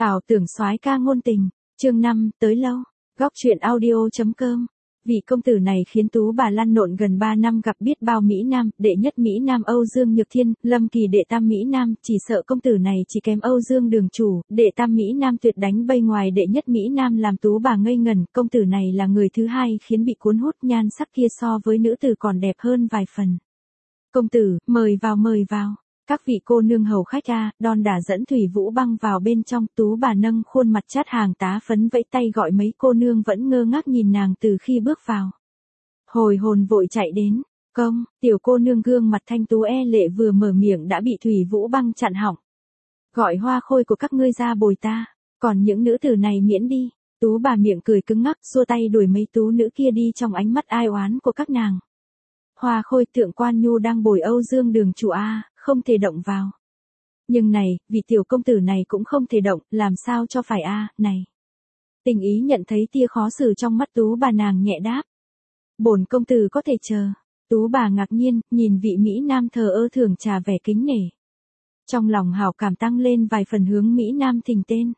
Ảo tưởng soái ca ngôn tình, chương 5, tới lâu. Góc truyện audio.com. Vị công tử này khiến Tú bà lăn lộn gần 3 năm, gặp biết bao Mỹ Nam, đệ nhất Mỹ Nam Âu Dương Nhược Thiên, Lâm Kỳ đệ tam Mỹ Nam, chỉ sợ công tử này chỉ kém Âu Dương Đường Chủ, đệ tam Mỹ Nam tuyệt đánh bay ngoài đệ nhất Mỹ Nam, làm Tú bà ngây ngẩn. Công tử này là người thứ hai khiến bị cuốn hút, nhan sắc kia so với nữ tử còn đẹp hơn vài phần. Công tử, mời vào mời vào. Các vị cô nương hầu khách đon đả dẫn Thủy Vũ Băng vào bên trong. Tú bà nâng khuôn mặt chát hàng tá phấn vẫy tay gọi mấy cô nương vẫn ngơ ngác nhìn nàng từ khi bước vào. Hồi hồn vội chạy đến, công, tiểu cô nương gương mặt thanh tú e lệ vừa mở miệng đã bị Thủy Vũ Băng chặn họng. Gọi hoa khôi của các ngươi ra bồi ta, còn những nữ tử này miễn đi. Tú bà miệng cười cứng ngắc, xua tay đuổi mấy tú nữ kia đi trong ánh mắt ai oán của các nàng. Hoa khôi Thượng Quan Nhu đang bồi Âu Dương Đường Chủ không thể động vào. Nhưng này, vị tiểu công tử này cũng không thể động, làm sao cho phải này. Tình ý nhận thấy tia khó xử trong mắt Tú bà, nàng nhẹ đáp. Bổn công tử có thể chờ. Tú bà ngạc nhiên, nhìn vị Mỹ Nam thờ ơ thưởng trà vẻ kính nể. Trong lòng hảo cảm tăng lên vài phần, hướng Mỹ Nam thỉnh tên.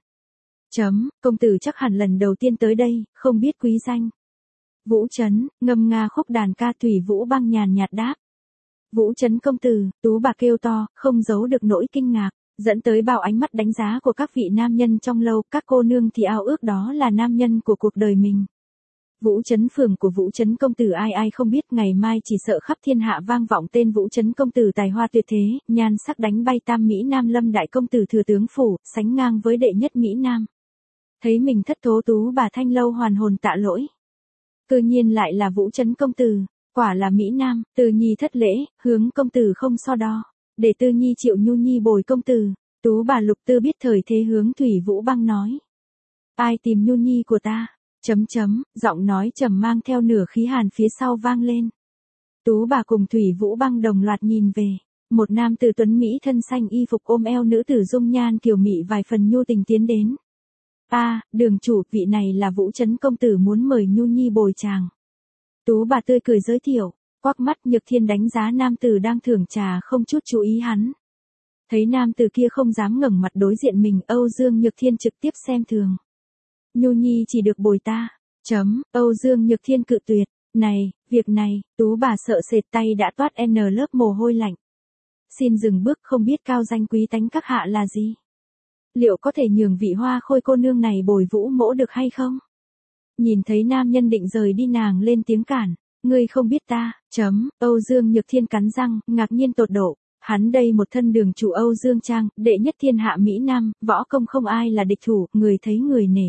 Công tử chắc hẳn lần đầu tiên tới đây, không biết quý danh. Vũ Trấn, ngâm nga khúc đàn ca. Thủy Vũ Băng nhàn nhạt đáp. Vũ Trấn công tử, Tú bà kêu to, không giấu được nỗi kinh ngạc, dẫn tới bao ánh mắt đánh giá của các vị nam nhân trong lâu. Các cô nương thì ao ước đó là nam nhân của cuộc đời mình. Vũ Trấn phường của Vũ Trấn công tử ai ai không biết, ngày mai chỉ sợ khắp thiên hạ vang vọng tên Vũ Trấn công tử tài hoa tuyệt thế, nhan sắc đánh bay tam Mỹ Nam Lâm đại công tử thừa tướng phủ, sánh ngang với đệ nhất Mỹ Nam. Thấy mình thất thố, Tú bà thanh lâu hoàn hồn tạ lỗi. Cư nhiên lại là Vũ Trấn công tử. Quả là Mỹ Nam. Tư Nhi thất lễ, hướng công tử không so đo. Để Tư Nhi chịu Nhu Nhi bồi công tử. Tú bà Lục Tư biết thời thế, hướng Thủy Vũ Băng nói. Ai tìm Nhu Nhi của ta? Giọng nói trầm mang theo nửa khí hàn phía sau vang lên. Tú bà cùng Thủy Vũ Băng đồng loạt nhìn về. Một nam tử tuấn Mỹ thân xanh y phục ôm eo, nữ tử dung nhan kiều mị vài phần nhu tình tiến đến. Đường chủ, vị này là Vũ Trấn công tử muốn mời Nhu Nhi bồi chàng. Tú bà tươi cười giới thiệu, quắc mắt. Nhược Thiên đánh giá nam tử đang thưởng trà, không chút chú ý hắn. Thấy nam tử kia không dám ngẩng mặt đối diện mình, Âu Dương Nhược Thiên trực tiếp xem thường. Nhu Nhi chỉ được bồi ta. Âu Dương Nhược Thiên cự tuyệt. Này, việc này, Tú bà sợ sệt, tay đã toát lớp mồ hôi lạnh. Xin dừng bước, không biết cao danh quý tánh các hạ là gì? Liệu có thể nhường vị hoa khôi cô nương này bồi Vũ mỗ được hay không? Nhìn thấy nam nhân định rời đi, nàng lên tiếng cản. Ngươi không biết ta. Âu Dương Nhược Thiên cắn răng, ngạc nhiên tột độ. Hắn đây một thân đường chủ Âu Dương Trang, đệ nhất thiên hạ Mỹ Nam, võ công không ai là địch thủ, người thấy người nể.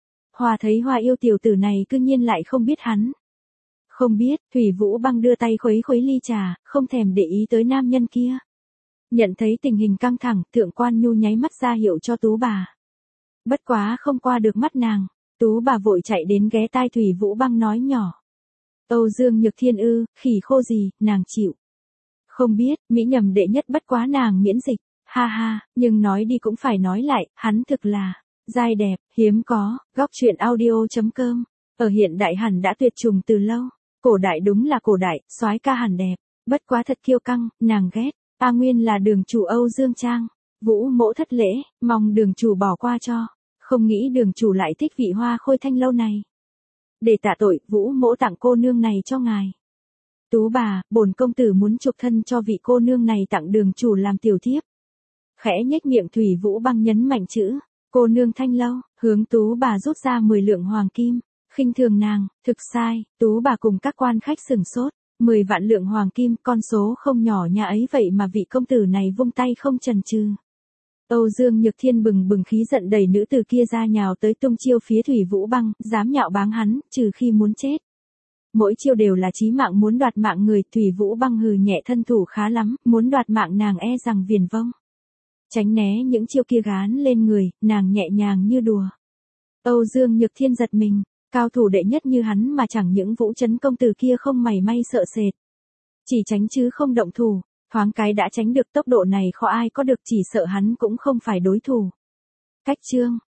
Hoa thấy hoa yêu, tiểu tử này cư nhiên lại không biết hắn. Không biết. Thủy Vũ Băng đưa tay khuấy khuấy ly trà, không thèm để ý tới nam nhân kia. Nhận thấy tình hình căng thẳng, Thượng Quan Nhu nháy mắt ra hiệu cho Tú bà. Bất quá không qua được mắt nàng. Tú bà vội chạy đến ghé tai Thủy Vũ Băng nói nhỏ. Âu Dương Nhược Thiên khỉ khô gì, nàng chịu. Không biết, Mỹ nhầm đệ nhất, bất quá nàng miễn dịch. Ha, nhưng nói đi cũng phải nói lại, hắn thực là giai đẹp, hiếm có. Góc truyện audio.com. Ở hiện đại hẳn đã tuyệt chủng từ lâu. Cổ đại đúng là cổ đại, soái ca hẳn đẹp. Bất quá thật kiêu căng, nàng ghét. Nguyên là đường chủ Âu Dương Trang. Vũ mỗ thất lễ, mong đường chủ bỏ qua cho. Không nghĩ đường chủ lại thích vị hoa khôi thanh lâu này. Để tạ tội, Vũ mỗ tặng cô nương này cho ngài. Tú bà, bổn công tử muốn chuộc thân cho vị cô nương này, tặng đường chủ làm tiểu thiếp. Khẽ nhếch miệng, Thủy Vũ Băng nhấn mạnh chữ cô nương thanh lâu, hướng Tú bà rút ra 10 lượng hoàng kim. Khinh thường nàng, thực sai. Tú bà cùng các quan khách sửng sốt. 10 vạn lượng hoàng kim, con số không nhỏ nhà ấy, vậy mà vị công tử này vung tay không chần chừ. Âu Dương Nhược Thiên bừng bừng khí giận đẩy nữ tử kia ra, nhào tới tung chiêu phía Thủy Vũ Băng, dám nhạo báng hắn, trừ khi muốn chết. Mỗi chiêu đều là chí mạng, muốn đoạt mạng người. Thủy Vũ Băng hừ nhẹ, thân thủ khá lắm, muốn đoạt mạng nàng e rằng viển vông. Tránh né những chiêu kia gán lên người, nàng nhẹ nhàng như đùa. Âu Dương Nhược Thiên giật mình, cao thủ đệ nhất như hắn mà chẳng những Vũ Trấn công tử kia không mảy may sợ sệt. Chỉ tránh chứ không động thủ. Thoáng cái đã tránh được, tốc độ này khó ai có được, chỉ sợ hắn cũng không phải đối thủ. Cách chương.